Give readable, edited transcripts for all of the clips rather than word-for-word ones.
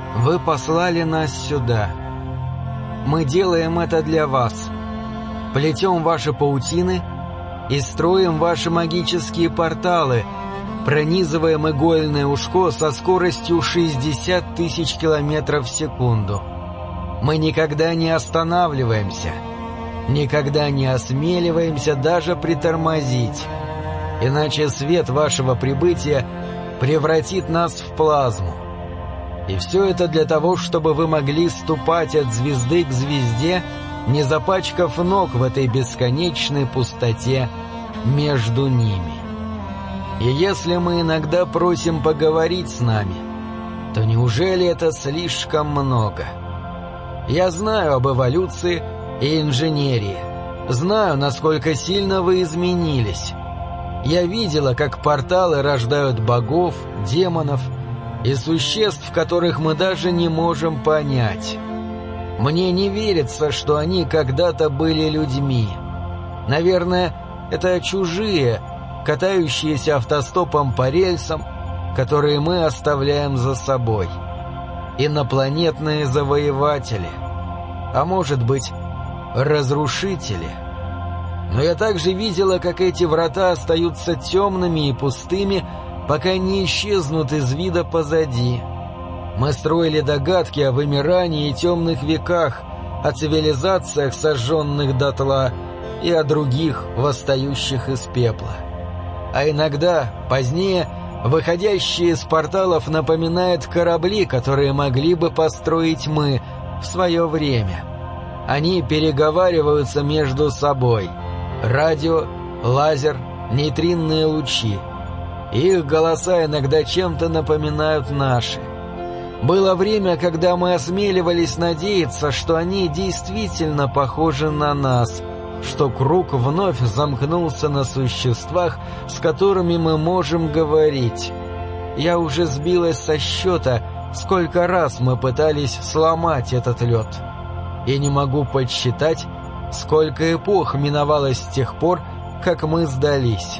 Вы послали нас сюда. Мы делаем это для вас. Плетем ваши паутины и строим ваши магические порталы, пронизываем игольное ушко со скоростью 60 тысяч километров в секунду. Мы никогда не останавливаемся, никогда не осмеливаемся даже притормозить, иначе свет вашего прибытия превратит нас в плазму. И все это для того, чтобы вы могли ступать от звезды к звезде, не запачкав ног в этой бесконечной пустоте между ними. И если мы иногда просим поговорить с нами, то неужели это слишком много? Я знаю об эволюции и инженерии, знаю, насколько сильно вы изменились. Я видела, как порталы рождают богов, демонов и существ, которых мы даже не можем понять. Мне не верится, что они когда-то были людьми. Наверное, это чужие, катающиеся автостопом по рельсам, которые мы оставляем за собой. Инопланетные завоеватели, а может быть, разрушители. Но я также видела, как эти врата остаются темными и пустыми, пока не исчезнут из вида позади. Мы строили догадки о вымирании и темных веках, о цивилизациях, сожженных дотла, и о других, восстающих из пепла. А иногда, позднее, выходящие из порталов напоминают корабли, которые могли бы построить мы в свое время. Они переговариваются между собой. Радио, лазер, нейтринные лучи. Их голоса иногда чем-то напоминают наши. Было время, когда мы осмеливались надеяться, что они действительно похожи на нас, что круг вновь замкнулся на существах, с которыми мы можем говорить. Я уже сбилась со счета, сколько раз мы пытались сломать этот лед. И не могу подсчитать, сколько эпох миновалось с тех пор, как мы сдались.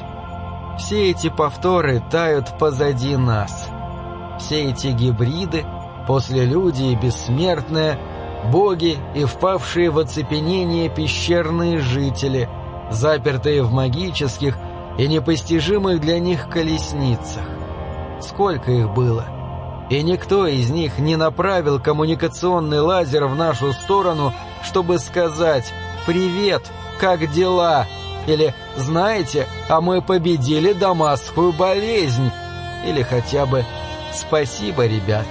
Все эти повторы тают позади нас. Все эти гибриды, послелюди и бессмертные, боги и впавшие в оцепенение пещерные жители, запертые в магических и непостижимых для них колесницах. Сколько их было? И никто из них не направил коммуникационный лазер в нашу сторону, чтобы сказать «Привет, как дела?» или «Знаете, а мы победили дамасскую болезнь?» или хотя бы «Спасибо, ребята,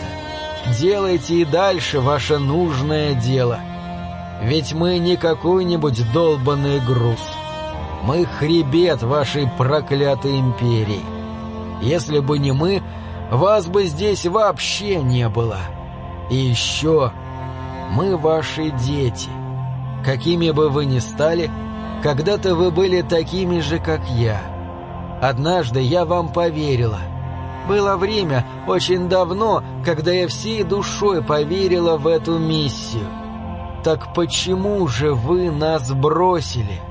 делайте и дальше ваше нужное дело. Ведь мы не какой-нибудь долбанный груз. Мы хребет вашей проклятой империи. Если бы не мы, вас бы здесь вообще не было. И еще мы ваши дети. Какими бы вы ни стали, когда-то вы были такими же, как я. Однажды я вам поверила. Было время, очень давно, когда я всей душой поверила в эту миссию. Так почему же вы нас бросили?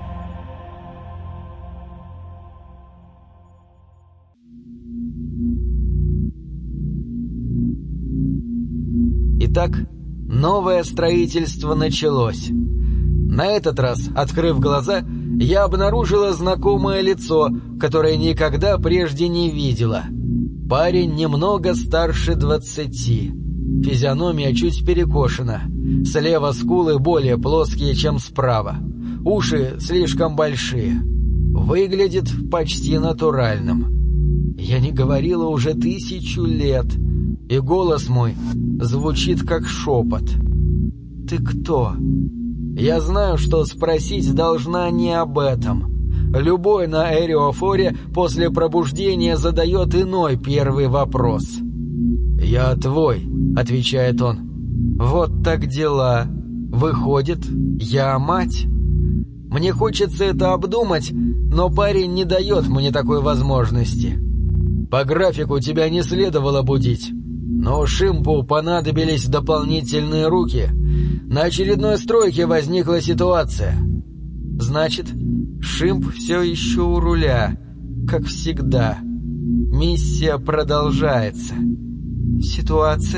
Итак, новое строительство началось. На этот раз, открыв глаза, я обнаружила знакомое лицо, которое никогда прежде не видела. Парень немного старше 20. Физиономия чуть перекошена. Слева скулы более плоские, чем справа. Уши слишком большие. Выглядит почти натуральным. Я не говорила уже 1000 лет, и голос мой звучит как шепот. «Ты кто?» Я знаю, что спросить должна не об этом. Любой на Эриофоре после пробуждения задает иной первый вопрос. «Я твой», — отвечает он. «Вот так дела. Выходит, я мать?» Мне хочется это обдумать, но парень не дает мне такой возможности. «По графику тебя не следовало будить, но Шимпу понадобились дополнительные руки. На очередной стройке возникла ситуация». «Значит, Шимп все еще у руля, как всегда. Миссия продолжается». «Ситуация?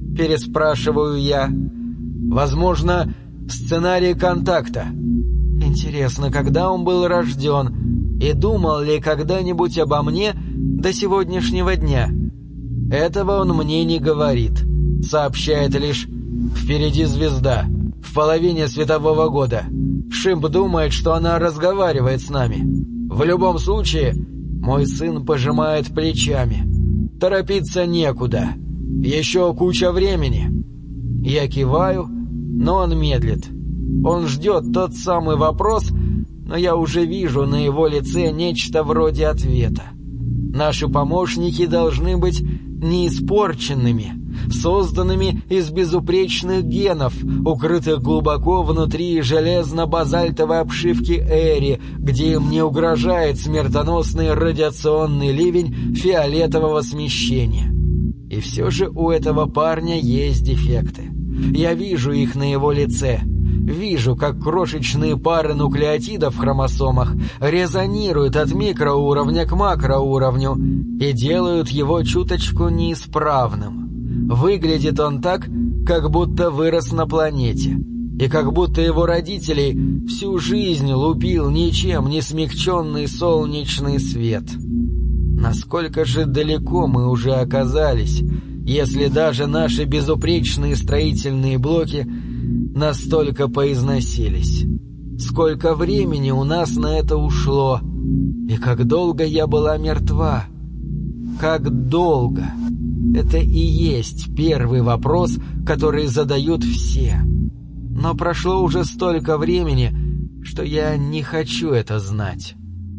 — переспрашиваю я. «Возможно, сценарий контакта. Интересно, когда он был рожден и думал ли когда-нибудь обо мне до сегодняшнего дня? Этого он мне не говорит, сообщает лишь: впереди звезда, в половине светового года. Шимп думает, что она разговаривает с нами. В любом случае, мой сын пожимает плечами. Торопиться некуда. Еще куча времени». Я киваю, но он медлит. Он ждет тот самый вопрос, но я уже вижу на его лице нечто вроде ответа. Наши помощники должны быть неиспорченными, созданными из безупречных генов, укрытых глубоко внутри железно-базальтовой обшивки Эри, где им не угрожает смертоносный радиационный ливень фиолетового смещения. И все же у этого парня есть дефекты. Я вижу их на его лице. Вижу, как крошечные пары нуклеотидов в хромосомах резонируют от микроуровня к макроуровню и делают его чуточку неисправным. Выглядит он так, как будто вырос на планете, и как будто его родителей всю жизнь лупил ничем не смягченный солнечный свет. Насколько же далеко мы уже оказались, если даже наши безупречные строительные блоки настолько поизносились? Сколько времени у нас на это ушло? И как долго я была мертва? Как долго? Это и есть первый вопрос, который задают все. Но прошло уже столько времени, что я не хочу это знать.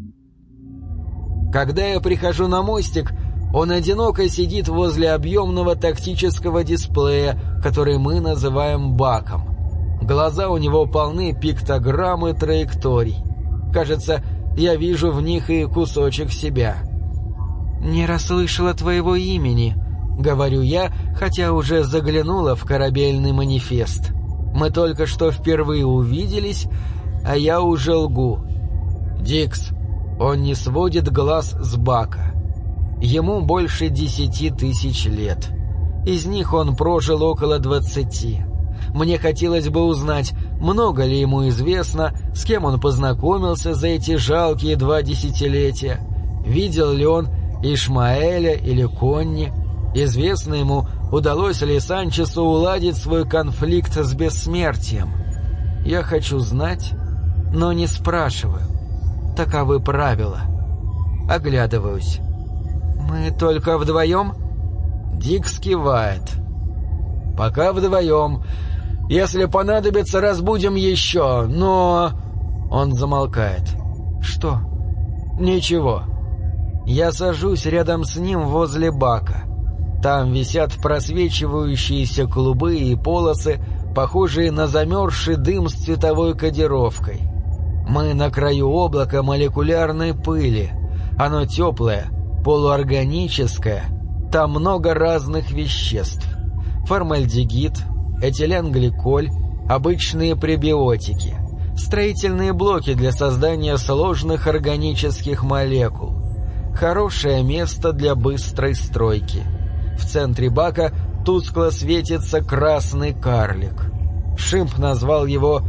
Когда я прихожу на мостик, он одиноко сидит возле объемного тактического дисплея, который мы называем баком. Глаза у него полны пиктограмм и траекторий. Кажется, я вижу в них и кусочек себя. «Не расслышала твоего имени», — говорю я, хотя уже заглянула в корабельный манифест. Мы только что впервые увиделись, а я уже лгу. «Дикс». Он не сводит глаз с бака. Ему больше 10 тысяч лет. Из них он прожил около 20. Мне хотелось бы узнать, много ли ему известно, с кем он познакомился за эти жалкие 2 десятилетия. Видел ли он Ишмаэля или Конни? Известно ему, удалось ли Санчесу уладить свой конфликт с бессмертием. Я хочу знать, но не спрашиваю. Таковы правила. Оглядываюсь. «Мы только вдвоем?» Дикс кивает. «Пока вдвоем. Если понадобится, разбудим еще, но...» Он замолкает. «Что?» «Ничего». Я сажусь рядом с ним возле бака. Там висят просвечивающиеся клубы и полосы, похожие на замерзший дым с цветовой кодировкой. Мы на краю облака молекулярной пыли. Оно теплое, полуорганическое. Там много разных веществ. Формальдегид, этиленгликоль, обычные пребиотики, строительные блоки для создания сложных органических молекул. Хорошее место для быстрой стройки. В центре бака тускло светится красный карлик. Шимп назвал его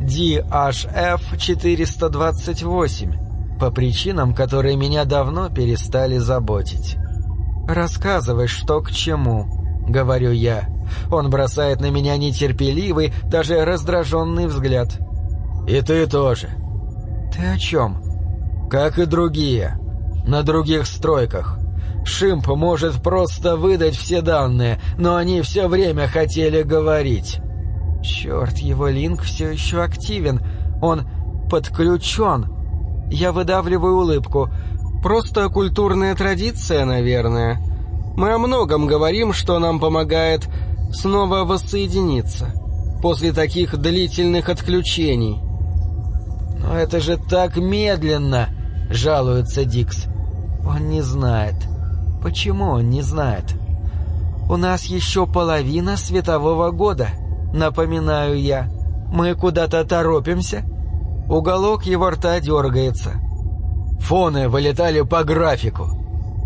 DHF-428 по причинам, которые меня давно перестали заботить. «Рассказывай, что к чему», — говорю я. Он бросает на меня нетерпеливый, даже раздраженный взгляд. «И ты тоже». «Ты о чем?» «Как и другие. На других стройках. Шимп может просто выдать все данные, но они все время хотели говорить». «Черт, его линк все еще активен. Он подключен». Я выдавливаю улыбку. «Просто культурная традиция, наверное. Мы о многом говорим, что нам помогает снова воссоединиться после таких длительных отключений». «Но это же так медленно», — жалуется Дикс. «Он не знает». «Почему он не знает?» «У нас еще половина светового года», — напоминаю я. «Мы куда-то торопимся?» Уголок его рта дергается. «Фоны вылетали по графику».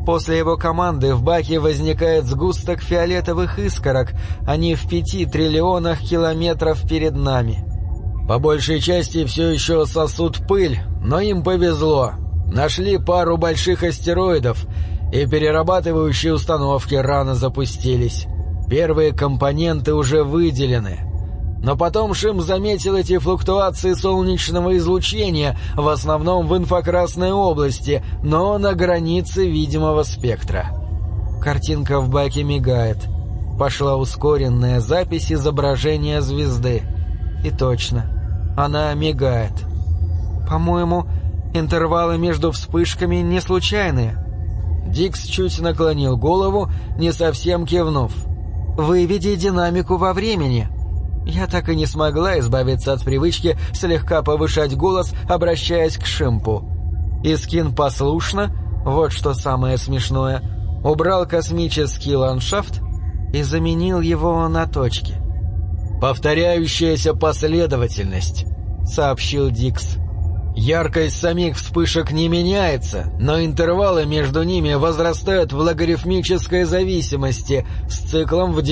После его команды в баке возникает сгусток фиолетовых искорок, они в 5 триллионах километров перед нами. По большей части все еще сосут пыль, но им повезло. Нашли пару больших астероидов, и перерабатывающие установки рано запустились. Первые компоненты уже выделены. Но потом Шимп заметил эти флуктуации солнечного излучения, в основном в инфракрасной области, но на границе видимого спектра. Картинка в баке мигает. Пошла ускоренная запись изображения звезды. И точно, она мигает. По-моему, интервалы между вспышками не случайные. Дикс чуть наклонил голову, не совсем кивнув. «Выведи динамику во времени». Я так и не смогла избавиться от привычки слегка повышать голос, обращаясь к Шимпу. Искин послушно, вот что самое смешное, убрал космический ландшафт и заменил его на точки. «Повторяющаяся последовательность», — сообщил Дикс. «Яркость самих вспышек не меняется, но интервалы между ними возрастают в логарифмической зависимости с циклом в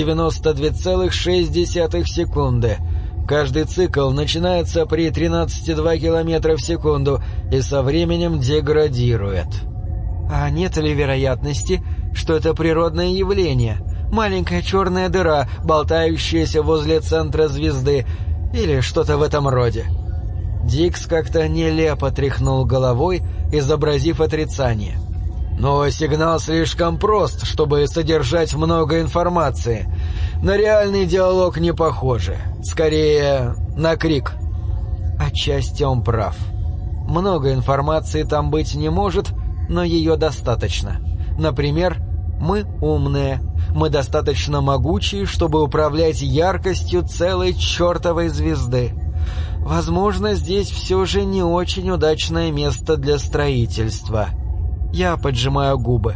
92,6 секунды. Каждый цикл начинается при 13,2 км в секунду и со временем деградирует». «А нет ли вероятности, что это природное явление? Маленькая черная дыра, болтающаяся возле центра звезды, или что-то в этом роде?» Дикс как-то нелепо тряхнул головой, изобразив отрицание. «Но сигнал слишком прост, чтобы содержать много информации. На реальный диалог не похоже. Скорее, на крик». Отчасти он прав. Много информации там быть не может, но ее достаточно. Например, мы умные. Мы достаточно могучие, чтобы управлять яркостью целой чертовой звезды. Возможно, здесь все же не очень удачное место для строительства. Я поджимаю губы.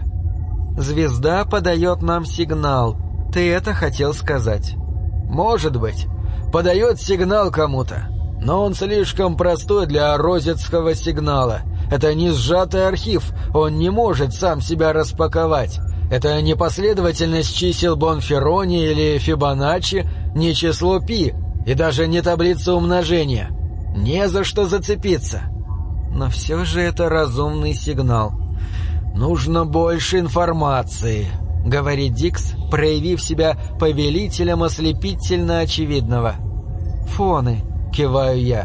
Звезда подает нам сигнал. Ты это хотел сказать? Может быть. Подает сигнал кому-то. Но он слишком простой для розетского сигнала. Это не сжатый архив. Он не может сам себя распаковать. Это не последовательность чисел Бонферони или Фибоначчи, не число π. И даже не таблица умножения. Не за что зацепиться. Но все же это разумный сигнал. «Нужно больше информации», — говорит Дикс, проявив себя повелителем ослепительно очевидного. «Фоны», — киваю я.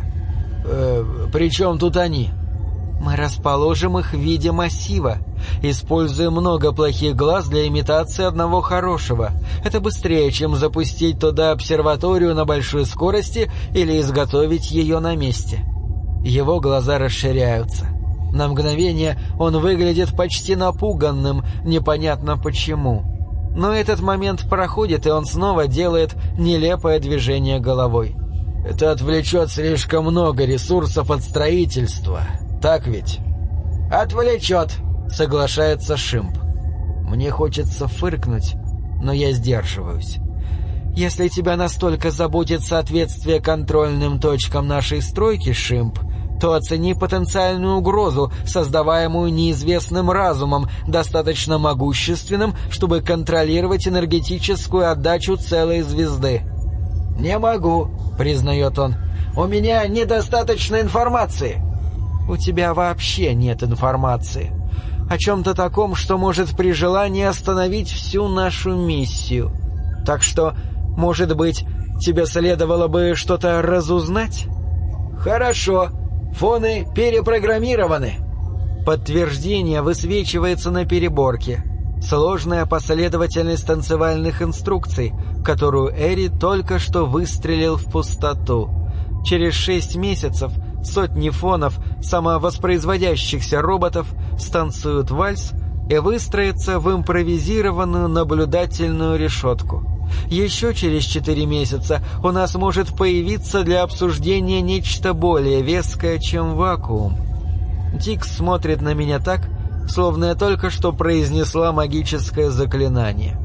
«При чем тут они?» «Мы расположим их в виде массива. Используем много плохих глаз для имитации одного хорошего. Это быстрее, чем запустить туда обсерваторию на большой скорости или изготовить ее на месте». Его глаза расширяются. На мгновение он выглядит почти напуганным, непонятно почему. Но этот момент проходит, и он снова делает нелепое движение головой. «Это отвлечет слишком много ресурсов от строительства. Так ведь?» «Отвлечет», — соглашается Шимп. Мне хочется фыркнуть, но я сдерживаюсь. «Если тебя настолько заботит соответствие контрольным точкам нашей стройки, Шимп, то оцени потенциальную угрозу, создаваемую неизвестным разумом, достаточно могущественным, чтобы контролировать энергетическую отдачу целой звезды». «Не могу», — признает он. «У меня недостаточно информации». «У тебя вообще нет информации. О чем-то таком, что может при желании остановить всю нашу миссию. Так что, может быть, тебе следовало бы что-то разузнать?» «Хорошо. Фоны перепрограммированы». Подтверждение высвечивается на переборке. Сложная последовательность танцевальных инструкций, которую Эри только что выстрелил в пустоту. Через 6 месяцев сотни фонов самовоспроизводящихся роботов станцуют вальс и выстроятся в импровизированную наблюдательную решетку. Еще через 4 месяца у нас может появиться для обсуждения нечто более веское, чем вакуум. Дикс смотрит на меня так, словно я только что произнесла магическое заклинание.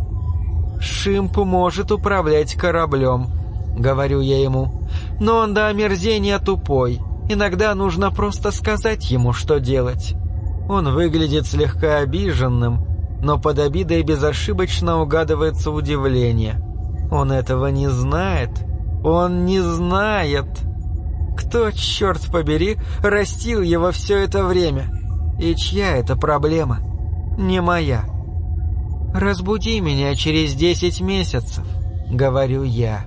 «Шимп может управлять кораблем», — говорю я ему, — «но он до омерзения тупой. Иногда нужно просто сказать ему, что делать». Он выглядит слегка обиженным, но под обидой безошибочно угадывается удивление. Он этого не знает. Он не знает. Кто, черт побери, растил его все это время? И чья это проблема? Не моя. «Разбуди меня через 10 месяцев», — говорю я.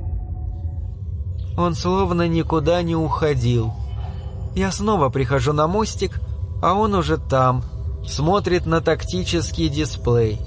Он словно никуда не уходил. Я снова прихожу на мостик, а он уже там, смотрит на тактический дисплей.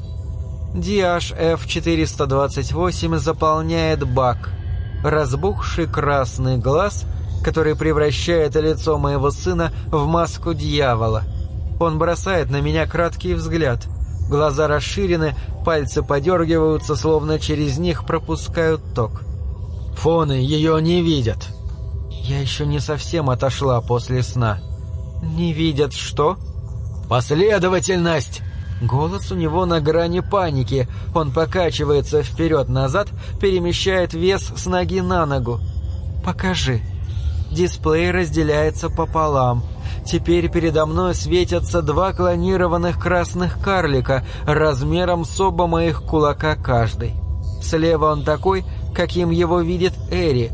DHF-428 заполняет бак. Разбухший красный глаз, который превращает лицо моего сына в маску дьявола. Он бросает на меня краткий взгляд. Глаза расширены, пальцы подергиваются, словно через них пропускают ток. Фоны ее не видят. Я еще не совсем отошла после сна. Не видят что? Последовательность! Голос у него на грани паники. Он покачивается вперед-назад, перемещает вес с ноги на ногу. Покажи. Дисплей разделяется пополам. Теперь передо мной светятся 2 клонированных красных карлика размером с оба моих кулака каждый. Слева он такой, каким его видит Эри.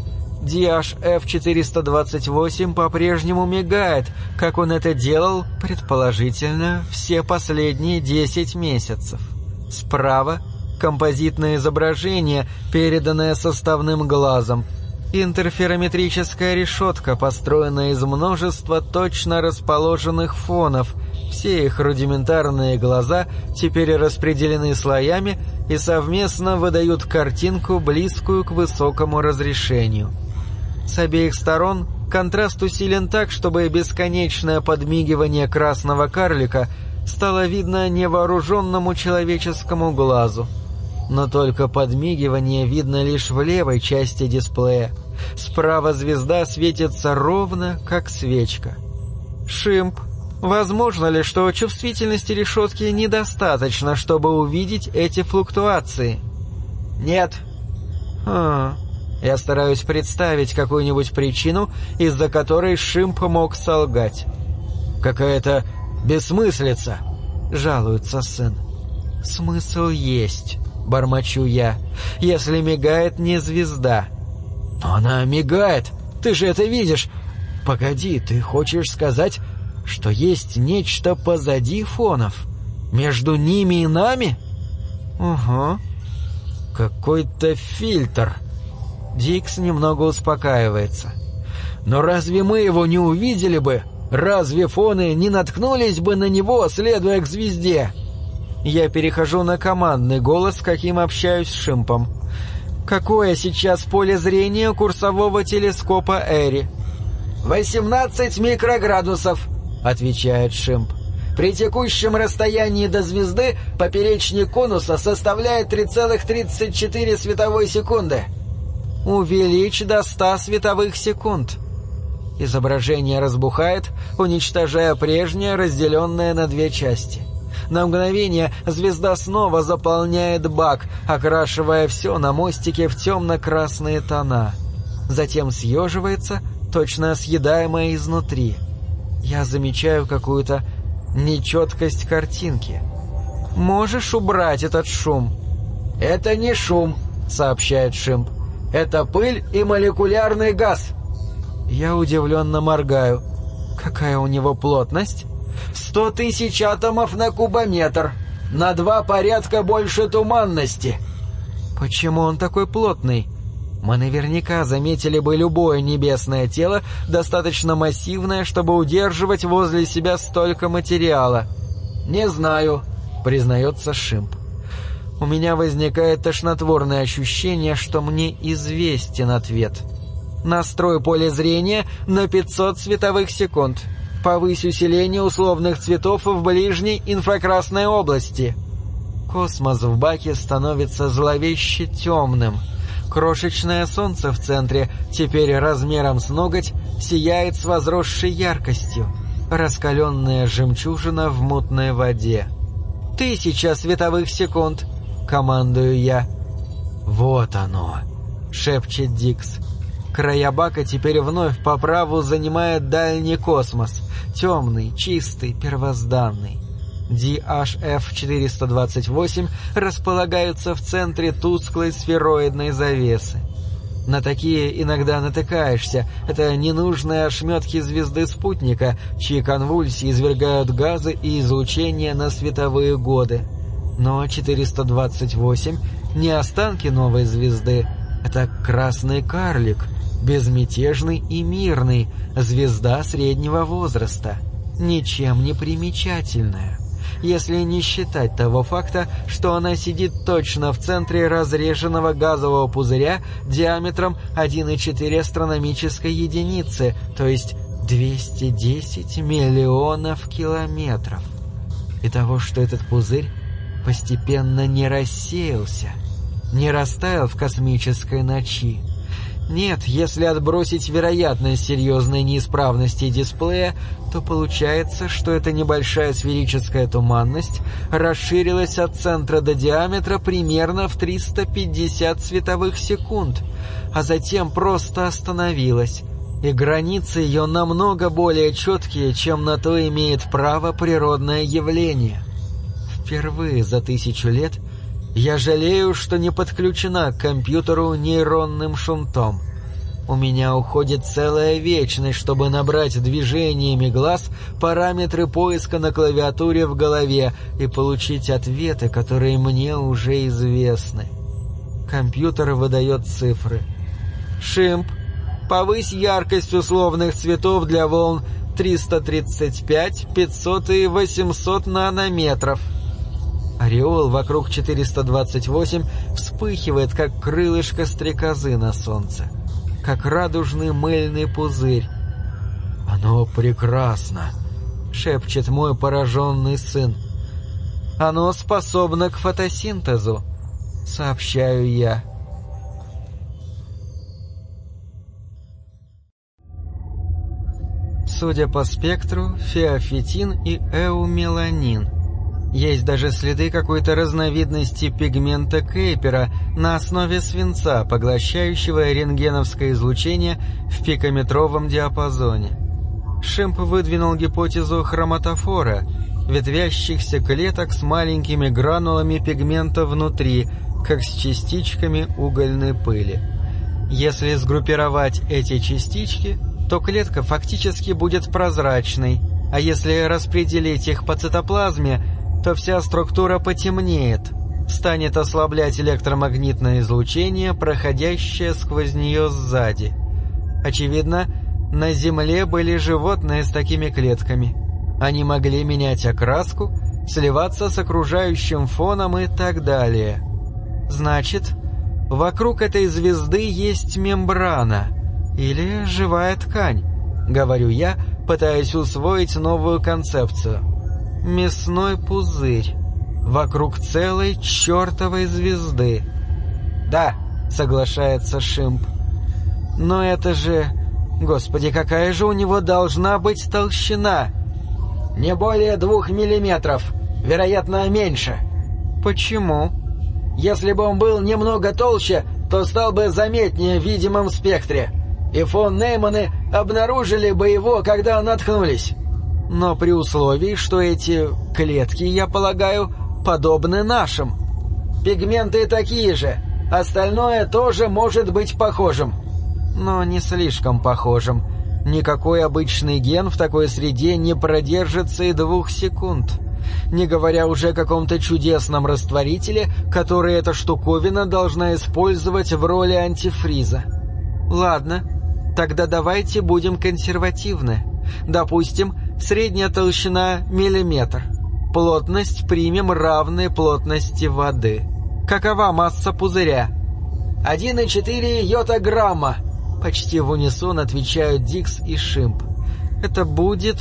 DHF-428 по-прежнему мигает, как он это делал, предположительно, все последние 10 месяцев. Справа — композитное изображение, переданное составным глазом. Интерферометрическая решетка, построенная из множества точно расположенных фонов. Все их рудиментарные глаза теперь распределены слоями и совместно выдают картинку, близкую к высокому разрешению. С обеих сторон контраст усилен так, чтобы бесконечное подмигивание красного карлика стало видно невооруженному человеческому глазу. Но только подмигивание видно лишь в левой части дисплея. Справа звезда светится ровно, как свечка. «Шимп, возможно ли, что чувствительности решетки недостаточно, чтобы увидеть эти флуктуации?» «Нет». Я стараюсь представить какую-нибудь причину, из-за которой Шимп мог солгать. «Какая-то бессмыслица», — жалуется сын. «Смысл есть», — бормочу я, — «если мигает не звезда». «Но она мигает, ты же это видишь. Погоди, ты хочешь сказать, что есть нечто позади фонов? Между ними и нами?» «Угу». «Какой-то фильтр». Дикс немного успокаивается. «Но разве мы его не увидели бы? Разве фоны не наткнулись бы на него, следуя к звезде?» Я перехожу на командный голос, каким общаюсь с Шимпом. «Какое сейчас поле зрения курсового телескопа Эри?» 18 микроградусов», — отвечает Шимп. «При текущем расстоянии до звезды поперечник конуса составляет 3,34 световой секунды». «Увеличь до 100 световых секунд». Изображение разбухает, уничтожая прежнее, разделенное на 2 части. На мгновение звезда снова заполняет бак, окрашивая все на мостике в темно-красные тона. Затем съеживается, точно съедаемая изнутри. Я замечаю какую-то нечеткость картинки. «Можешь убрать этот шум?» «Это не шум», — сообщает Шимп. «Это пыль и молекулярный газ». Я удивленно моргаю. «Какая у него плотность?» 100 тысяч атомов на кубометр. На 2 порядка больше туманности». «Почему он такой плотный? Мы наверняка заметили бы любое небесное тело, достаточно массивное, чтобы удерживать возле себя столько материала». «Не знаю», — признается Шимп. У меня возникает тошнотворное ощущение, что мне известен ответ. «Настрой поле зрения на 500 световых секунд. Повысь усиление условных цветов в ближней инфракрасной области». Космос в баке становится зловеще темным. Крошечное солнце в центре, теперь размером с ноготь, сияет с возросшей яркостью. Раскаленная жемчужина в мутной воде. 1000 световых секунд, командую я. «Вот оно», — шепчет Дикс. Края бака теперь вновь по праву занимает дальний космос. Темный, чистый, первозданный. DHF-428 располагаются в центре тусклой сфероидной завесы. На такие иногда натыкаешься. Это ненужные ошметки звезды-спутника, чьи конвульсии извергают газы и излучения на световые годы. Но 428 не останки новой звезды. Это красный карлик, безмятежный и мирный, звезда среднего возраста, ничем не примечательная, если не считать того факта, что она сидит точно в центре разреженного газового пузыря диаметром 1,4 астрономической единицы, то есть 210 миллионов километров. И того, что этот пузырь постепенно не рассеялся, не растаял в космической ночи. Нет, если отбросить вероятность серьезной неисправности дисплея, то получается, что эта небольшая сферическая туманность расширилась от центра до диаметра примерно в 350 световых секунд, а затем просто остановилась, и границы ее намного более четкие, чем на то имеет право природное явление. Впервые за 1000 лет я жалею, что не подключена к компьютеру нейронным шунтом. У меня уходит целая вечность, чтобы набрать движениями глаз параметры поиска на клавиатуре в голове и получить ответы, которые мне уже известны. Компьютер выдает цифры. «Шимп, повысь яркость условных цветов для волн 335, 500 и 800 нанометров». Ореол вокруг 428 вспыхивает, как крылышко стрекозы на солнце, как радужный мыльный пузырь. «Оно прекрасно», — шепчет мой пораженный сын. «Оно способно к фотосинтезу», — сообщаю я. Судя по спектру, феофитин и эумеланин. Есть даже следы какой-то разновидности пигмента Кейпера на основе свинца, поглощающего рентгеновское излучение в пикометровом диапазоне. Шимп выдвинул гипотезу хроматофора, ветвящихся клеток с маленькими гранулами пигмента внутри, как с частичками угольной пыли. Если сгруппировать эти частички, то клетка фактически будет прозрачной, а если распределить их по цитоплазме, то вся структура потемнеет, станет ослаблять электромагнитное излучение, проходящее сквозь нее сзади. Очевидно, на Земле были животные с такими клетками. Они могли менять окраску, сливаться с окружающим фоном и так далее. Значит, вокруг этой звезды есть мембрана или живая ткань, говорю я, пытаясь усвоить новую концепцию. Мясной пузырь вокруг целой чертовой звезды. «Да», — соглашается Шимп. «Но это же... Господи, какая же у него должна быть толщина?» «Не более 2 миллиметров, вероятно, меньше». «Почему?» «Если бы он был немного толще, то стал бы заметнее в видимом спектре, и фон Нейманы обнаружили бы его, когда наткнулись». Но при условии, что эти клетки, я полагаю, подобны нашим. Пигменты такие же, остальное тоже может быть похожим. Но не слишком похожим. Никакой обычный ген в такой среде не продержится и 2 секунд. Не говоря уже о каком-то чудесном растворителе, который эта штуковина должна использовать в роли антифриза. Ладно, тогда давайте будем консервативны. Допустим, средняя толщина миллиметр. Плотность примем равной плотности воды. Какова масса пузыря? 1,4 йотаграмма. Почти в унисон отвечают Дикс и Шимп. Это будет...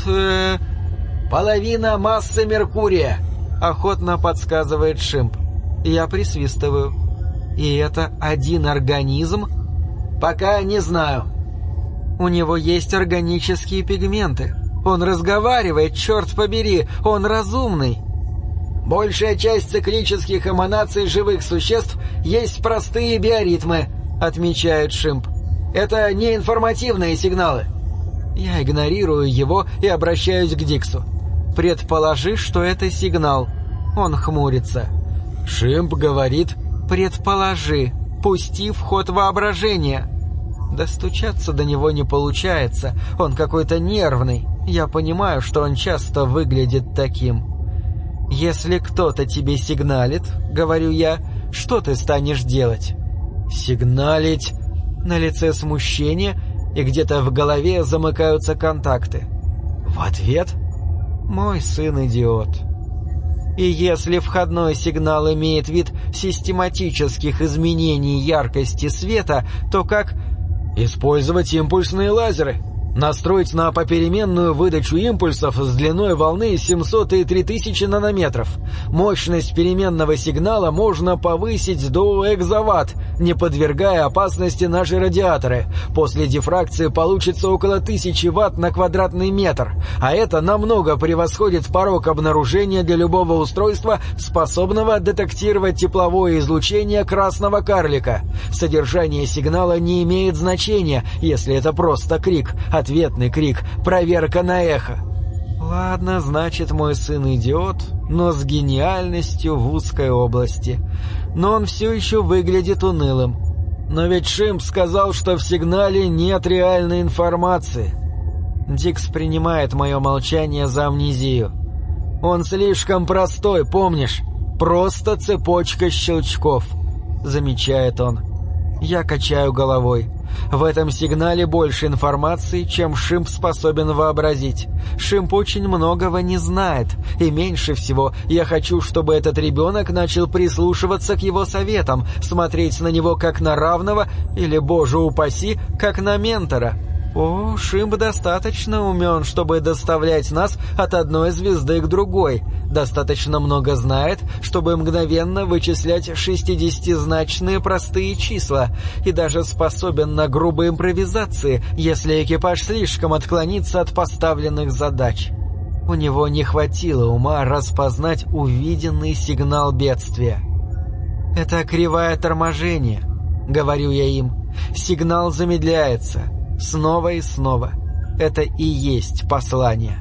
половина массы Меркурия, охотно подсказывает Шимп. Я присвистываю. И это один организм? Пока не знаю. У него есть органические пигменты. Он разговаривает, черт побери, он разумный. Большая часть циклических эманаций живых существ есть простые биоритмы, отмечает Шимп. Это не информативные сигналы. Я игнорирую его и обращаюсь к Диксу. Предположи, что это сигнал. Он хмурится. Шимп говорит: предположи, пусти в ход воображения. Достучаться до него не получается, он какой-то нервный. Я понимаю, что он часто выглядит таким. Если кто-то тебе сигналит, говорю я, что ты станешь делать? Сигналить? На лице смущение, и где-то в голове замыкаются контакты. В ответ? Мой сын идиот. И если входной сигнал имеет вид систематических изменений яркости света, то как... Использовать импульсные лазеры. Настроить на попеременную выдачу импульсов с длиной волны 700 и 3000 нанометров. Мощность переменного сигнала можно повысить до экзаватт, не подвергая опасности наши радиаторы. После дифракции получится около 1000 ватт на квадратный метр, а это намного превосходит порог обнаружения для любого устройства, способного детектировать тепловое излучение красного карлика. Содержание сигнала не имеет значения, если это просто крик, ответный крик, проверка на эхо. Ладно, значит, мой сын идиот, но с гениальностью в узкой области. Но он все еще выглядит унылым. Но ведь Шимп сказал, что в сигнале нет реальной информации. Дикс принимает мое молчание за амнезию. Он слишком простой, помнишь? Просто цепочка щелчков, замечает он. Я качаю головой. В этом сигнале больше информации, чем Шимп способен вообразить. Шимп очень многого не знает, и меньше всего я хочу, чтобы этот ребенок начал прислушиваться к его советам, смотреть на него как на равного или, боже упаси, как на ментора. О, Шимп достаточно умен, чтобы доставлять нас от одной звезды к другой. Достаточно много знает, чтобы мгновенно вычислять 60-значные простые числа, и даже способен на грубые импровизации, если экипаж слишком отклонится от поставленных задач. У него не хватило ума распознать увиденный сигнал бедствия. «Это кривое торможение», — говорю я им. «Сигнал замедляется. Снова и снова. Это и есть послание».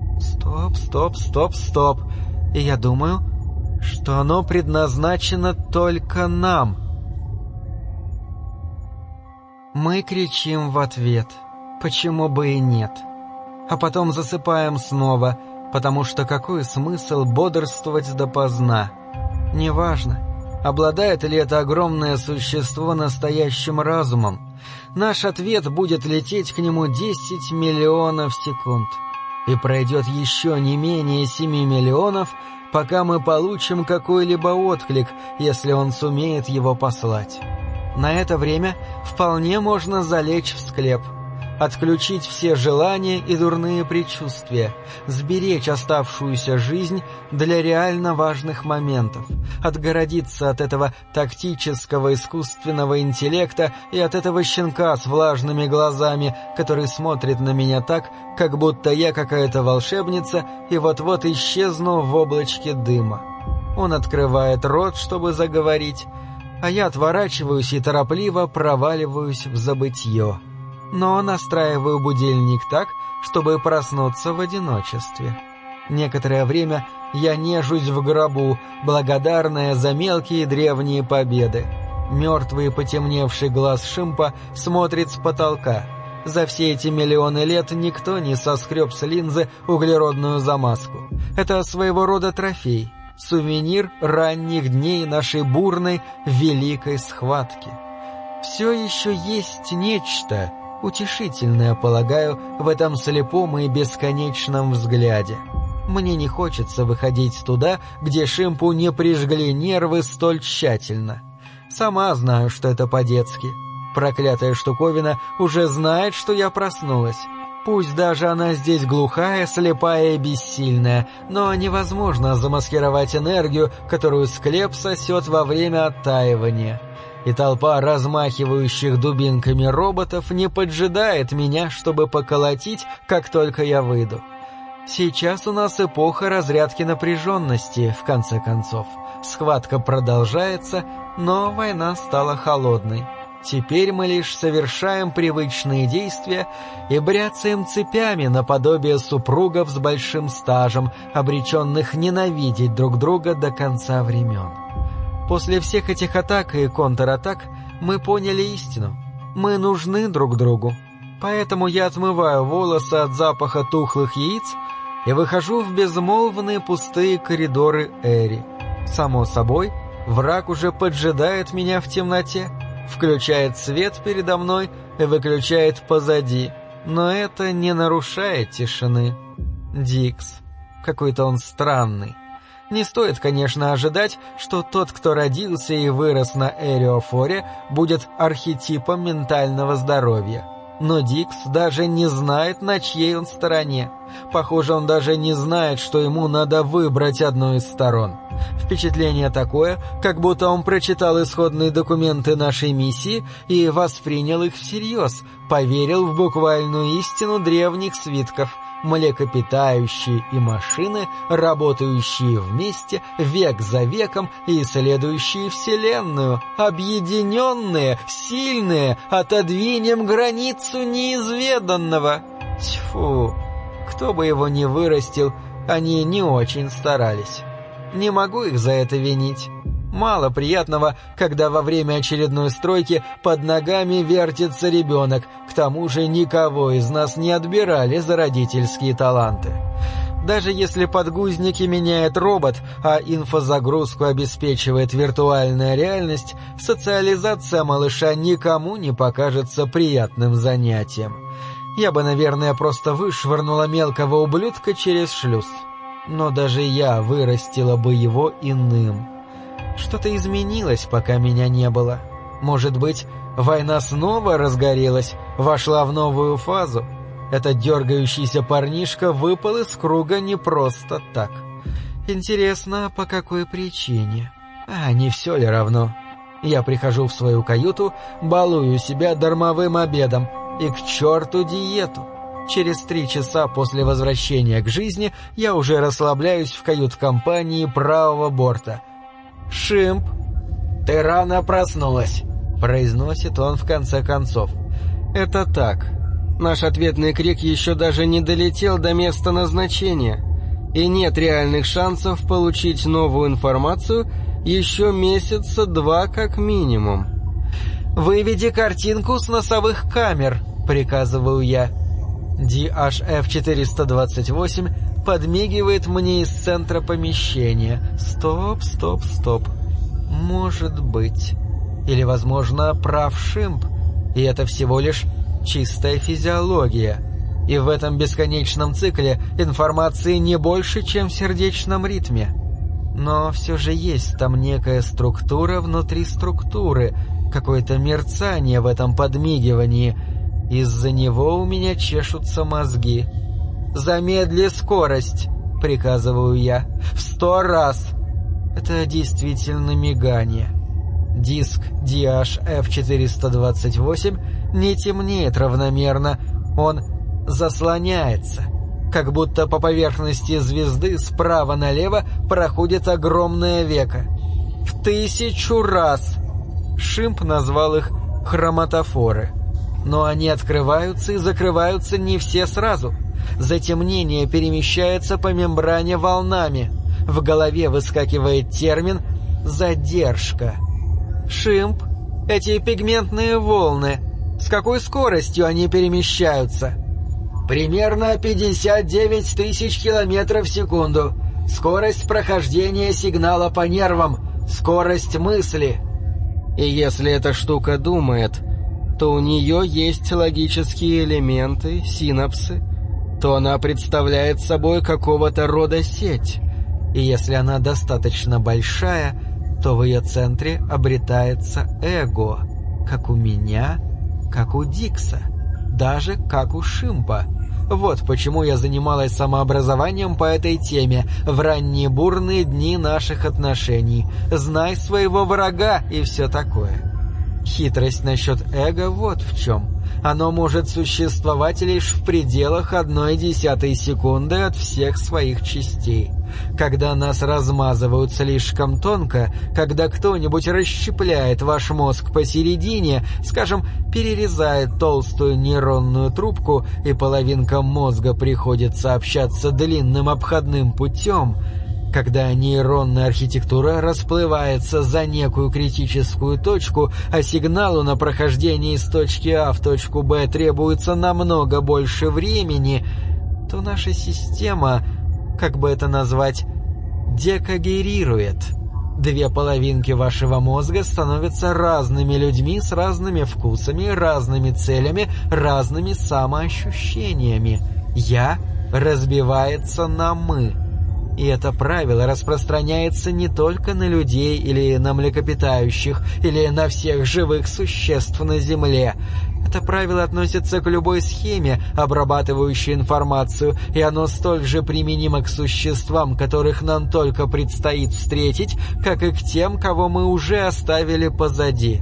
Стоп. И я думаю, что оно предназначено только нам. Мы кричим в ответ. Почему бы и нет? А потом засыпаем снова, потому что какой смысл бодрствовать допоздна? Неважно, обладает ли это огромное существо настоящим разумом. Наш ответ будет лететь к нему 10 миллионов секунд. И пройдет еще не менее 7 миллионов, пока мы получим какой-либо отклик, если он сумеет его послать. На это время вполне можно залечь в склеп, отключить все желания и дурные предчувствия, сберечь оставшуюся жизнь для реально важных моментов, отгородиться от этого тактического искусственного интеллекта и от этого щенка с влажными глазами, который смотрит на меня так, как будто я какая-то волшебница и вот-вот исчезну в облачке дыма. Он открывает рот, чтобы заговорить, а я отворачиваюсь и торопливо проваливаюсь в забытье. Но настраиваю будильник так, чтобы проснуться в одиночестве. Некоторое время я нежусь в гробу, благодарная за мелкие древние победы. Мертвый потемневший глаз Шимпа смотрит с потолка. За все эти миллионы лет никто не соскреб с линзы углеродную замазку. Это своего рода трофей, сувенир ранних дней нашей бурной, великой схватки. Все еще есть нечто утешительное, полагаю, в этом слепом и бесконечном взгляде. Мне не хочется выходить туда, где Шимпу не прижгли нервы столь тщательно. Сама знаю, что это по-детски. Проклятая штуковина уже знает, что я проснулась. Пусть даже она здесь глухая, слепая и бессильная, но невозможно замаскировать энергию, которую склеп сосет во время оттаивания. И толпа размахивающих дубинками роботов не поджидает меня, чтобы поколотить, как только я выйду. Сейчас у нас эпоха разрядки напряженности, в конце концов. Схватка продолжается, но война стала холодной. Теперь мы лишь совершаем привычные действия и бряцаем цепями наподобие супругов с большим стажем, обреченных ненавидеть друг друга до конца времен. После всех этих атак и контратак мы поняли истину. Мы нужны друг другу. Поэтому я отмываю волосы от запаха тухлых яиц и выхожу в безмолвные пустые коридоры Эри. Само собой, враг уже поджидает меня в темноте, включает свет передо мной и выключает позади, но это не нарушает тишины. Дикс. Какой-то он странный. Не стоит, конечно, ожидать, что тот, кто родился и вырос на Эриофоре, будет архетипом ментального здоровья. Но Дикс даже не знает, на чьей он стороне. Похоже, он даже не знает, что ему надо выбрать одну из сторон. Впечатление такое, как будто он прочитал исходные документы нашей миссии и воспринял их всерьез, поверил в буквальную истину древних свитков. Млекопитающие и машины, работающие вместе, век за веком и исследующие Вселенную, объединенные, сильные, отодвинем границу неизведанного. Тьфу, кто бы его ни вырастил, они не очень старались. Не могу их за это винить. Мало приятного, когда во время очередной стройки под ногами вертится ребенок, к тому же никого из нас не отбирали за родительские таланты. Даже если подгузники меняет робот, а инфозагрузку обеспечивает виртуальная реальность, социализация малыша никому не покажется приятным занятием. Я бы, наверное, просто вышвырнула мелкого ублюдка через шлюз. Но даже я вырастила бы его иным. Что-то изменилось, пока меня не было. Может быть, война снова разгорелась, вошла в новую фазу? Этот дергающийся парнишка выпал из круга не просто так. Интересно, по какой причине? Не все ли равно? Я прихожу в свою каюту, балую себя дармовым обедом и к черту диету. Через 3 часа после возвращения к жизни я уже расслабляюсь в кают-компании правого борта. «Шимп, ты рано проснулась», — произносит он в конце концов. «Это так. Наш ответный крик еще даже не долетел до места назначения, и нет реальных шансов получить новую информацию еще месяца 2 как минимум». «Выведи картинку с носовых камер», — приказываю я. DHF-428 подмигивает мне из центра помещения. Стоп. Может быть. Или, возможно, прав Шимп, и это всего лишь чистая физиология. И в этом бесконечном цикле информации не больше, чем в сердечном ритме. Но все же есть там некая структура внутри структуры, какое-то мерцание в этом подмигивании. Из-за него у меня чешутся мозги. «Замедли скорость», — приказываю я, — «в 100 раз». Это действительно мигание. Диск DHF-428 не темнеет равномерно, он заслоняется, как будто по поверхности звезды справа налево проходит огромное веко. В 1000 раз. Шимп назвал их хроматофоры. Но они открываются и закрываются не все сразу. Затемнение перемещается по мембране волнами. В голове выскакивает термин «задержка». «Шимп, эти пигментные волны, с какой скоростью они перемещаются?» «Примерно 59 тысяч километров в секунду. Скорость прохождения сигнала по нервам, скорость мысли». И если эта штука думает, то у нее есть логические элементы, синапсы, то она представляет собой какого-то рода сеть. И если она достаточно большая, то в ее центре обретается эго, как у меня, как у Дикса, даже как у Шимпа. Вот почему я занималась самообразованием по этой теме в ранние бурные дни наших отношений. Знай своего врага и все такое. Хитрость насчет эго вот в чем. Оно может существовать лишь в пределах 0,1 секунды от всех своих частей. Когда нас размазывают слишком тонко, когда кто-нибудь расщепляет ваш мозг посередине, скажем, перерезает толстую нейронную трубку, и половинка мозга приходится общаться длинным обходным путем, когда нейронная архитектура расплывается за некую критическую точку, а сигналу на прохождение из точки А в точку Б требуется намного больше времени, то наша система, как бы это назвать, декогерирует. Две половинки вашего мозга становятся разными людьми с разными вкусами, разными целями, разными самоощущениями. «Я» разбивается на «мы». И это правило распространяется не только на людей или на млекопитающих, или на всех живых существ на Земле. Это правило относится к любой схеме, обрабатывающей информацию, и оно столь же применимо к существам, которых нам только предстоит встретить, как и к тем, кого мы уже оставили позади.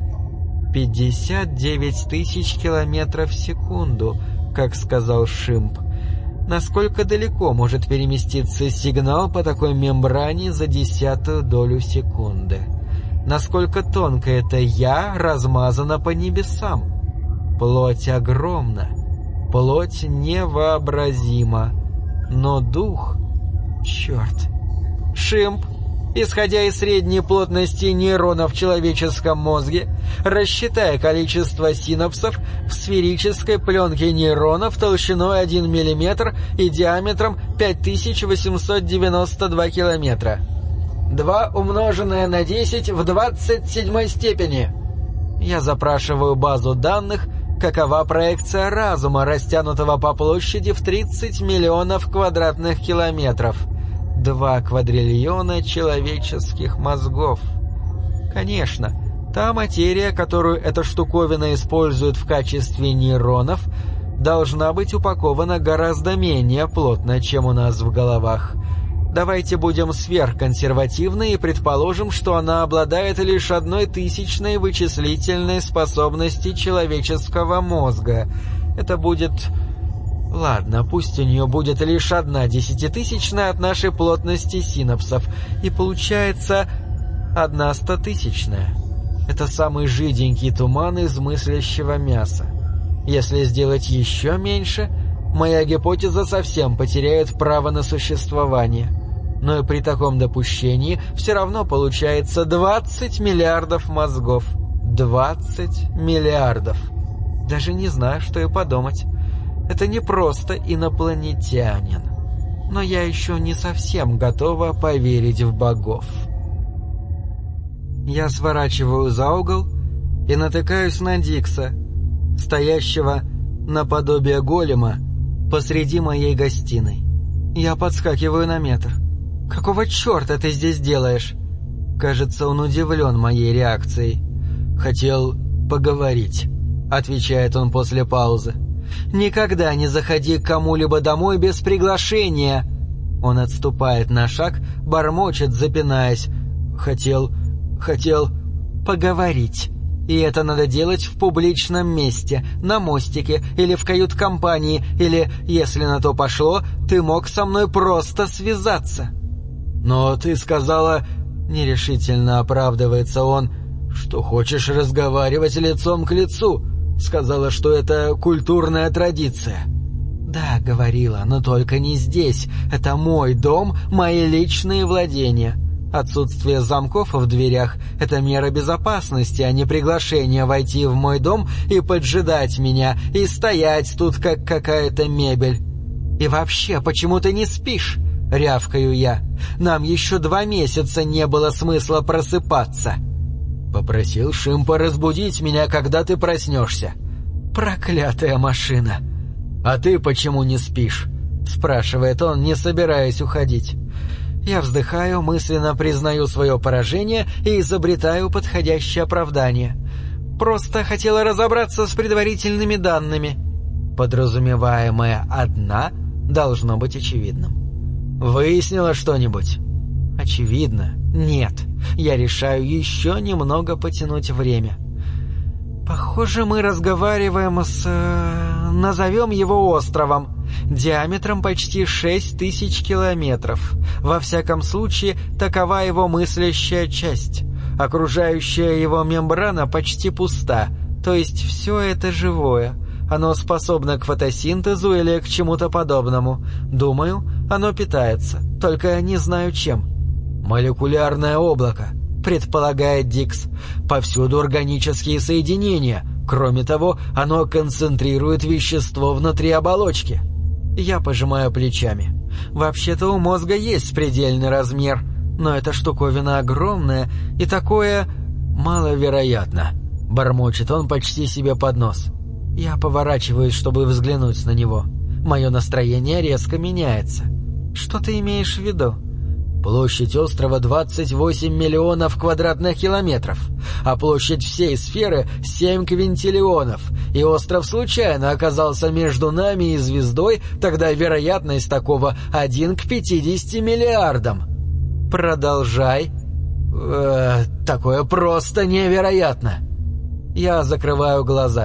59 тысяч километров в секунду, как сказал Шимп. Насколько далеко может переместиться сигнал по такой мембране за 0,1 долю секунды? Насколько тонко это «я» размазано по небесам? Плоть огромна, плоть невообразима, но дух... Черт! Шимп, исходя из средней плотности нейронов в человеческом мозге, рассчитай количество синапсов в сферической пленке нейронов толщиной 1 мм и диаметром 5892 километра. 2 умноженное на 10 в 27 степени. Я запрашиваю базу данных, какова проекция разума, растянутого по площади в 30 миллионов квадратных километров. 2 квадриллиона человеческих мозгов. Конечно, та материя, которую эта штуковина использует в качестве нейронов, должна быть упакована гораздо менее плотно, чем у нас в головах. Давайте будем сверхконсервативны и предположим, что она обладает лишь 1/1000 вычислительной способности человеческого мозга. Это будет... Ладно, пусть у нее будет лишь 1/100000 от нашей плотности синапсов, и получается 1/100,000. Это самый жиденький туман из мыслящего мяса. Если сделать еще меньше, моя гипотеза совсем потеряет право на существование. Но и при таком допущении все равно получается 20 миллиардов мозгов. 20 миллиардов. Даже не знаю, что и подумать. Это не просто инопланетянин. Но я еще не совсем готова поверить в богов. Я сворачиваю за угол и натыкаюсь на Дикса, стоящего наподобие голема посреди моей гостиной. Я подскакиваю на метр. «Какого черта ты здесь делаешь?» Кажется, он удивлен моей реакцией. «Хотел поговорить», — отвечает он после паузы. «Никогда не заходи к кому-либо домой без приглашения!» Он отступает на шаг, бормочет, запинаясь. «Хотел поговорить. И это надо делать в публичном месте, на мостике или в кают-компании, или, если на то пошло, ты мог со мной просто связаться». «Но ты сказала...» — нерешительно оправдывается он, «что хочешь разговаривать лицом к лицу. Сказала, что это культурная традиция». «Да, говорила, но только не здесь. Это мой дом, мои личные владения. Отсутствие замков в дверях — это мера безопасности, а не приглашение войти в мой дом и поджидать меня, и стоять тут, как какая-то мебель. И вообще, почему ты не спишь?» — рявкаю я. «Нам еще 2 месяца не было смысла просыпаться». «Попросил Шимпа разбудить меня, когда ты проснешься». «Проклятая машина!» «А ты почему не спишь?» — спрашивает он, не собираясь уходить. Я вздыхаю, мысленно признаю свое поражение и изобретаю подходящее оправдание. «Просто хотела разобраться с предварительными данными». Подразумеваемое «одна» должно быть очевидным. «Выяснила что-нибудь?» «Очевидно. Нет. Я решаю еще немного потянуть время». Похоже, мы разговариваем с... назовем его островом. Диаметром почти 6000 километров. Во всяком случае, такова его мыслящая часть. Окружающая его мембрана почти пуста, то есть все это живое. Оно способно к фотосинтезу или к чему-то подобному. Думаю, оно питается, только не знаю чем. «Молекулярное облако», — предполагает Дикс. «Повсюду органические соединения. Кроме того, оно концентрирует вещество внутри оболочки». Я пожимаю плечами. Вообще-то у мозга есть предельный размер, но эта штуковина огромная и такое... «Маловероятно», — бормочет он почти себе под нос. Я поворачиваюсь, чтобы взглянуть на него. Мое настроение резко меняется. Что ты имеешь в виду? Площадь острова 28 миллионов квадратных километров, а площадь всей сферы 7 квинтиллионов, и остров случайно оказался между нами и звездой, тогда вероятность такого 1 к 50 миллиардам. Продолжай. Такое просто невероятно. Я закрываю глаза.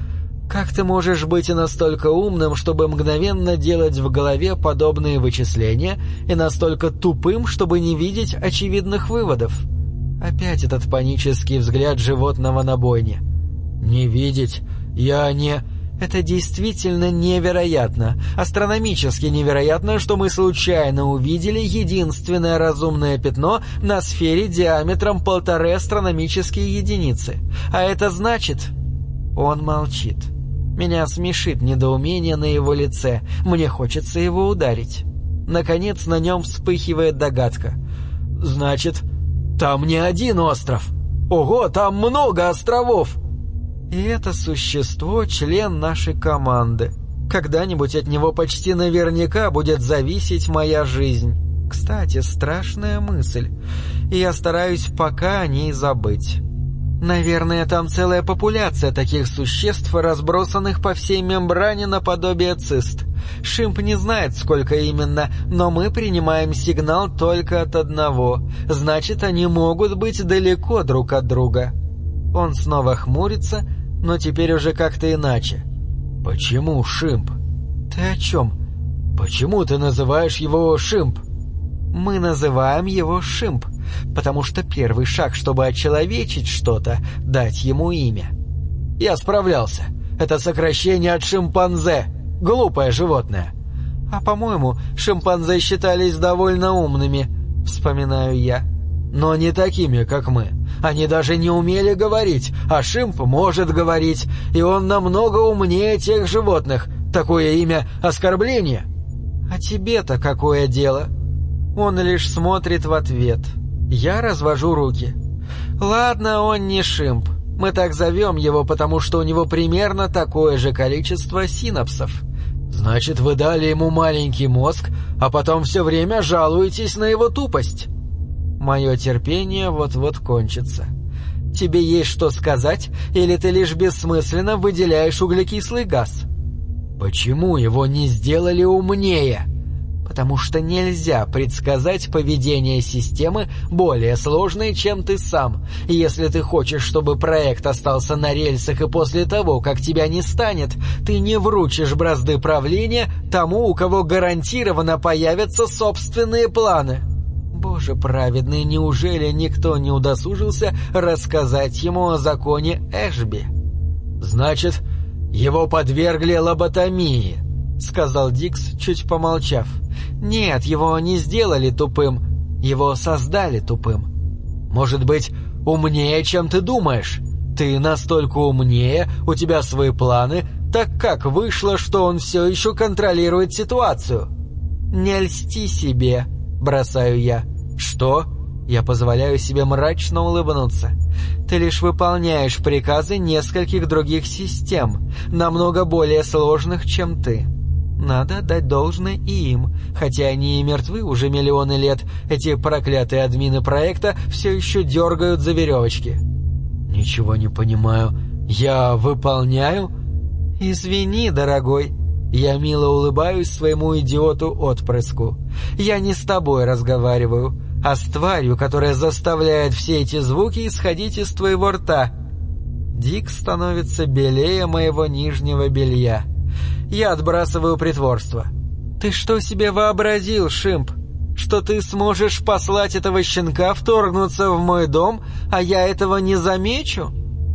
Как ты можешь быть настолько умным, чтобы мгновенно делать в голове подобные вычисления, и настолько тупым, чтобы не видеть очевидных выводов? Опять этот панический взгляд животного на бойне. Не видеть? Я не... Это действительно невероятно, астрономически невероятно, что мы случайно увидели единственное разумное пятно на сфере диаметром 1,5 астрономические единицы. А это значит... Он молчит. Меня смешит недоумение на его лице. Мне хочется его ударить. Наконец на нем вспыхивает догадка. «Значит, там не один остров. Ого, там много островов!» И это существо — член нашей команды. Когда-нибудь от него почти наверняка будет зависеть моя жизнь. Кстати, страшная мысль. И я стараюсь пока о ней забыть. Наверное, там целая популяция таких существ, разбросанных по всей мембране наподобие цист. Шимп не знает, сколько именно, но мы принимаем сигнал только от одного. Значит, они могут быть далеко друг от друга. Он снова хмурится, но теперь уже как-то иначе. «Почему Шимп?» «Ты о чем? Почему ты называешь его Шимп?» «Мы называем его Шимп, потому что первый шаг, чтобы очеловечить что-то, дать ему имя». «Я справлялся. Это сокращение от шимпанзе. Глупое животное». «А по-моему, шимпанзе считались довольно умными», — вспоминаю я. «Но не такими, как мы. Они даже не умели говорить, а Шимп может говорить, и он намного умнее тех животных. Такое имя — оскорбление». «А тебе-то какое дело?» Он лишь смотрит в ответ. Я развожу руки. «Ладно, он не Шимп. Мы так зовем его, потому что у него примерно такое же количество синапсов». «Значит, вы дали ему маленький мозг, а потом все время жалуетесь на его тупость». Мое терпение вот-вот кончится. «Тебе есть что сказать, или ты лишь бессмысленно выделяешь углекислый газ?» «Почему его не сделали умнее?» «Потому что нельзя предсказать поведение системы более сложной, чем ты сам. И если ты хочешь, чтобы проект остался на рельсах и после того, как тебя не станет, ты не вручишь бразды правления тому, у кого гарантированно появятся собственные планы». Боже праведный, неужели никто не удосужился рассказать ему о законе Эшби? «Значит, его подвергли лоботомии», — сказал Дикс, чуть помолчав. «Нет, его не сделали тупым, его создали тупым». «Может быть, умнее, чем ты думаешь? Ты настолько умнее, у тебя свои планы, так как вышло, что он все еще контролирует ситуацию?» «Не льсти себе», — бросаю я. «Что?» — я позволяю себе мрачно улыбнуться. «Ты лишь выполняешь приказы нескольких других систем, намного более сложных, чем ты. Надо отдать должное и им, хотя они и мертвы уже миллионы лет, эти проклятые админы проекта все еще дергают за веревочки». «Ничего не понимаю. Я выполняю?» «Извини, дорогой». Я мило улыбаюсь своему идиоту-отпрыску. «Я не с тобой разговариваю, а с тварью, которая заставляет все эти звуки исходить из твоего рта». Дик становится белее моего нижнего белья. Я отбрасываю притворство. «Ты что себе вообразил, Шимп? Что ты сможешь послать этого щенка вторгнуться в мой дом, а я этого не замечу?»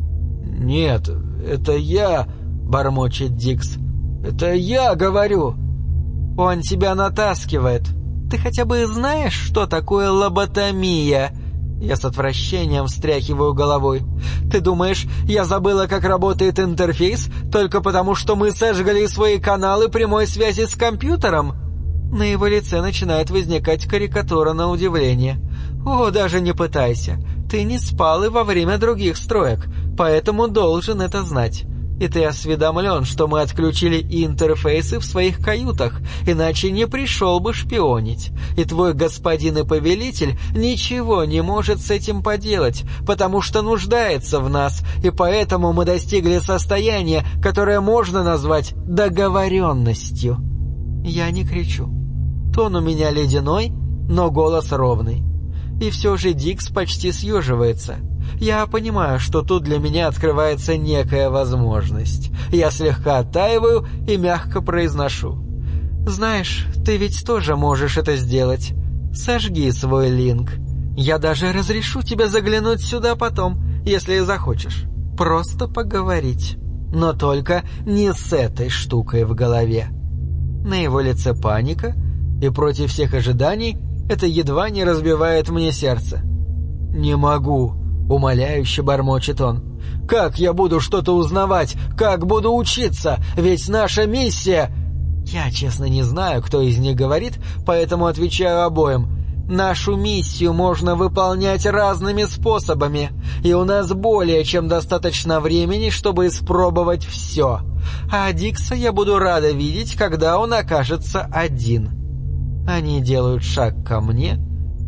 «Нет, это я», — бормочет Дикс. «Это я говорю». «Он тебя натаскивает. Ты хотя бы знаешь, что такое лоботомия?» Я с отвращением встряхиваю головой. «Ты думаешь, я забыла, как работает интерфейс, только потому, что мы сожгли свои каналы прямой связи с компьютером?» На его лице начинает возникать карикатура на удивление. «О, даже не пытайся. Ты не спал и во время других строек, поэтому должен это знать. И ты осведомлен, что мы отключили интерфейсы в своих каютах, иначе не пришел бы шпионить. И твой господин и повелитель ничего не может с этим поделать, потому что нуждается в нас, и поэтому мы достигли состояния, которое можно назвать договоренностью». Я не кричу. Тон у меня ледяной, но голос ровный. И все же Дикс почти съеживается. Я понимаю, что тут для меня открывается некая возможность. Я слегка оттаиваю и мягко произношу. «Знаешь, ты ведь тоже можешь это сделать. Сожги свой линк. Я даже разрешу тебе заглянуть сюда потом, если захочешь. Просто поговорить. Но только не с этой штукой в голове». На его лице паника, и против всех ожиданий это едва не разбивает мне сердце. «Не могу», — умоляюще бормочет он. «Как я буду что-то узнавать? Как буду учиться? Ведь наша миссия...» Я, честно, не знаю, кто из них говорит, поэтому отвечаю обоим. «Нашу миссию можно выполнять разными способами, и у нас более чем достаточно времени, чтобы испробовать все. А Дикса я буду рада видеть, когда он окажется один». Они делают шаг ко мне,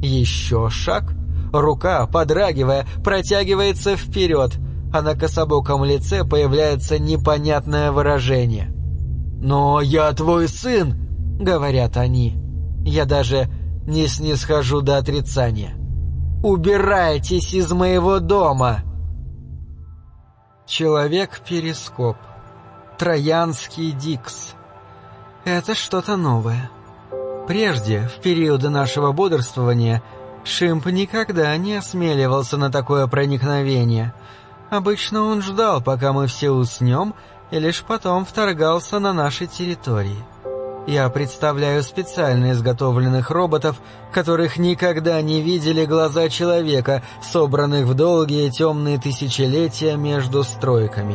еще шаг. Рука, подрагивая, протягивается вперед, а на кособоком лице появляется непонятное выражение. «Но я твой сын», — говорят они. Я даже не снисхожу до отрицания. «Убирайтесь из моего дома!» Человек-перископ. Троянский Дикс. Это что-то новое. Прежде, в периоды нашего бодрствования, Шимп никогда не осмеливался на такое проникновение. Обычно он ждал, пока мы все уснем, и лишь потом вторгался на наши территории. Я представляю специально изготовленных роботов, которых никогда не видели глаза человека, собранных в долгие темные тысячелетия между стройками.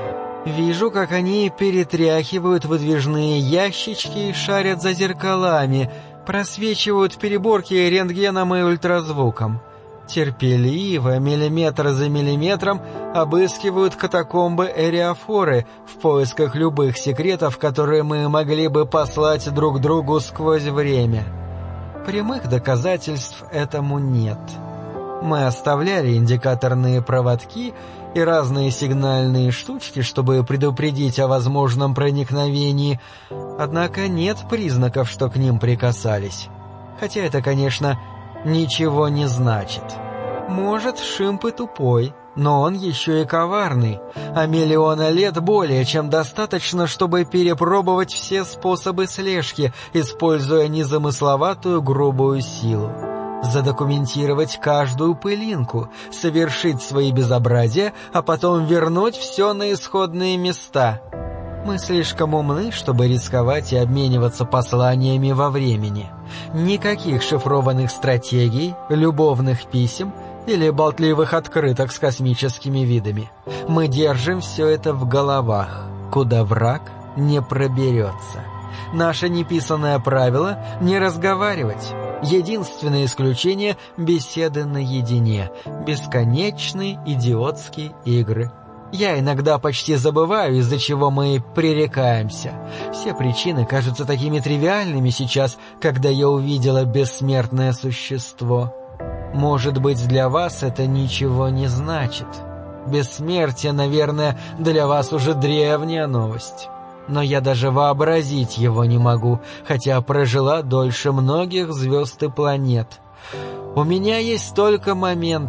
Вижу, как они перетряхивают выдвижные ящички и шарят за зеркалами, просвечивают переборки рентгеном и ультразвуком. Терпеливо, миллиметр за миллиметром, обыскивают катакомбы Эриафоры в поисках любых секретов, которые мы могли бы послать друг другу сквозь время. Прямых доказательств этому нет. Мы оставляли индикаторные проводки и разные сигнальные штучки, чтобы предупредить о возможном проникновении, однако нет признаков, что к ним прикасались. Хотя это, конечно, ничего не значит. Может, Шимп и тупой, но он еще и коварный, а миллиона лет более чем достаточно, чтобы перепробовать все способы слежки, используя незамысловатую грубую силу. Задокументировать каждую пылинку, совершить свои безобразия, а потом вернуть все на исходные места. Мы слишком умны, чтобы рисковать и обмениваться посланиями во времени. Никаких шифрованных стратегий, любовных писем или болтливых открыток с космическими видами. Мы держим все это в головах, куда враг не проберется. Наше неписанное правило — не разговаривать. Единственное исключение — беседы наедине, бесконечные идиотские игры. Я иногда почти забываю, из-за чего мы пререкаемся. Все причины кажутся такими тривиальными сейчас, когда я увидела бессмертное существо. Может быть, для вас это ничего не значит. Бессмертие, наверное, для вас уже древняя новость. Но я даже вообразить его не могу, хотя прожила дольше многих звезд и планет. У меня есть только моменты,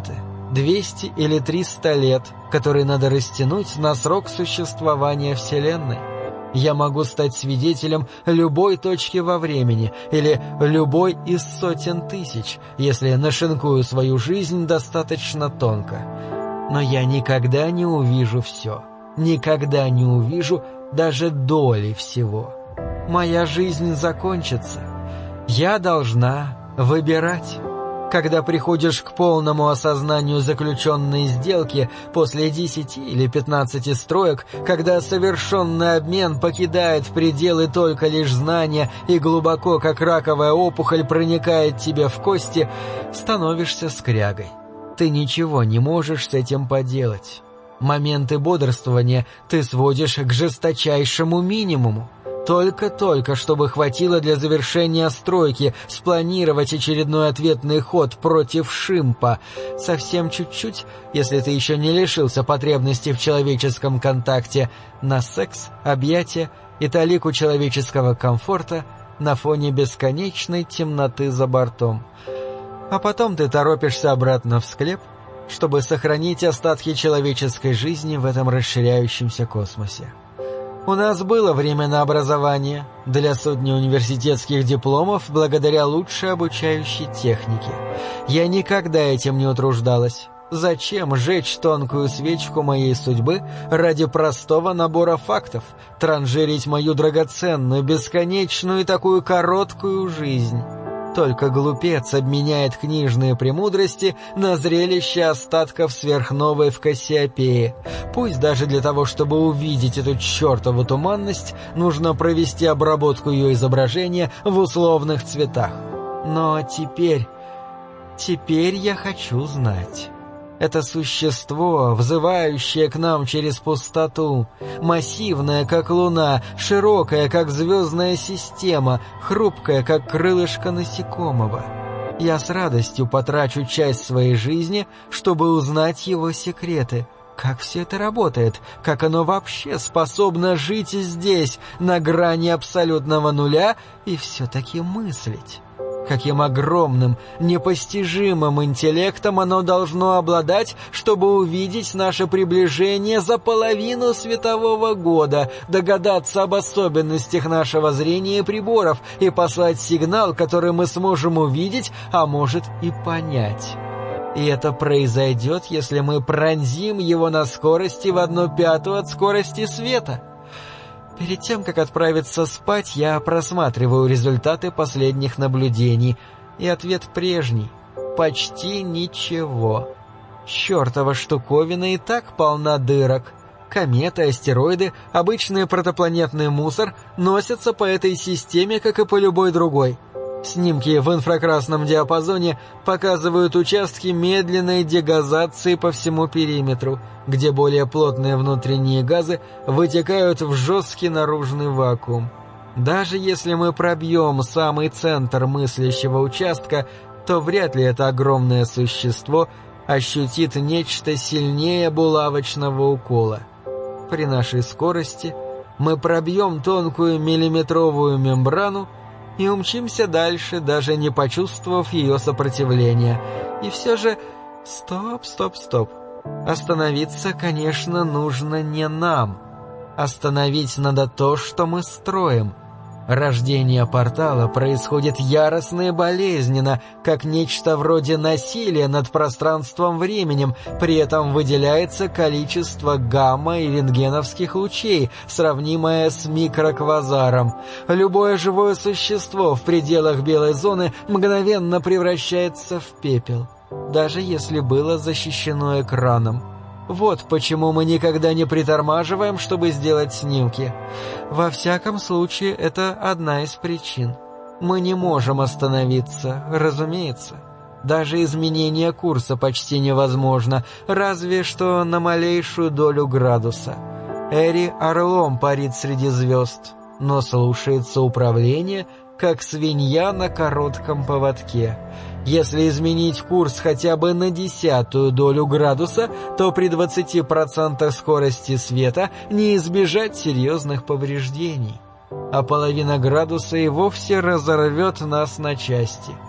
200 или 300 лет, которые надо растянуть на срок существования Вселенной. Я могу стать свидетелем любой точки во времени или любой из сотен тысяч, если нашинкую свою жизнь достаточно тонко. Но я никогда не увижу все, никогда не увижу даже доли всего. Моя жизнь закончится. Я должна выбирать. Когда приходишь к полному осознанию заключенной сделки после 10 или 15 строек, когда совершенный обмен покидает пределы только лишь знания и глубоко, как раковая опухоль, проникает тебе в кости, становишься скрягой. Ты ничего не можешь с этим поделать. Моменты бодрствования ты сводишь к жесточайшему минимуму. Только-только, чтобы хватило для завершения стройки, спланировать очередной ответный ход против Шимпа. Совсем чуть-чуть, если ты еще не лишился потребности в человеческом контакте, на секс, объятия и талику человеческого комфорта на фоне бесконечной темноты за бортом. А потом ты торопишься обратно в склеп, чтобы сохранить остатки человеческой жизни в этом расширяющемся космосе. У нас было время на образование для сотни университетских дипломов благодаря лучшей обучающей технике. Я никогда этим не утруждалась. Зачем жечь тонкую свечку моей судьбы ради простого набора фактов, транжирить мою драгоценную, бесконечную и такую короткую жизнь? Только глупец обменяет книжные премудрости на зрелище остатков сверхновой в Кассиопее. Пусть даже для того, чтобы увидеть эту чертову туманность, нужно провести обработку ее изображения в условных цветах. Но теперь я хочу знать. Это существо, взывающее к нам через пустоту, массивное, как луна, широкое, как звездная система, хрупкое, как крылышко насекомого. Я с радостью потрачу часть своей жизни, чтобы узнать его секреты. Как все это работает? Как оно вообще способно жить здесь, на грани абсолютного нуля, и все-таки мыслить? Каким огромным, непостижимым интеллектом оно должно обладать, чтобы увидеть наше приближение за половину светового года, догадаться об особенностях нашего зрения и приборов и послать сигнал, который мы сможем увидеть, а может и понять. И это произойдет, если мы пронзим его на скорости в 1/5 от скорости света. Перед тем, как отправиться спать, я просматриваю результаты последних наблюдений, и ответ прежний — почти ничего. Чёртова штуковина и так полна дырок. Кометы, астероиды, обычный протопланетный мусор носятся по этой системе, как и по любой другой. Снимки в инфракрасном диапазоне показывают участки медленной дегазации по всему периметру, где более плотные внутренние газы вытекают в жесткий наружный вакуум. Даже если мы пробьем самый центр мыслящего участка, то вряд ли это огромное существо ощутит нечто сильнее булавочного укола. При нашей скорости мы пробьем тонкую миллиметровую мембрану и умчимся дальше, даже не почувствовав ее сопротивления. И все же... Стоп. Остановиться, конечно, нужно не нам. Остановить надо то, что мы строим. Рождение портала происходит яростно и болезненно, как нечто вроде насилия над пространством-временем, при этом выделяется количество гамма- и рентгеновских лучей, сравнимое с микроквазаром. Любое живое существо в пределах белой зоны мгновенно превращается в пепел, даже если было защищено экраном. Вот почему мы никогда не притормаживаем, чтобы сделать снимки. Во всяком случае, это одна из причин. Мы не можем остановиться, разумеется. Даже изменение курса почти невозможно, разве что на малейшую долю градуса. Эри орлом парит среди звезд, но слушается управление, как свинья на коротком поводке. Если изменить курс хотя бы на 0,1 долю градуса, то при 20% скорости света не избежать серьезных повреждений. А половина градуса и вовсе разорвет нас на части.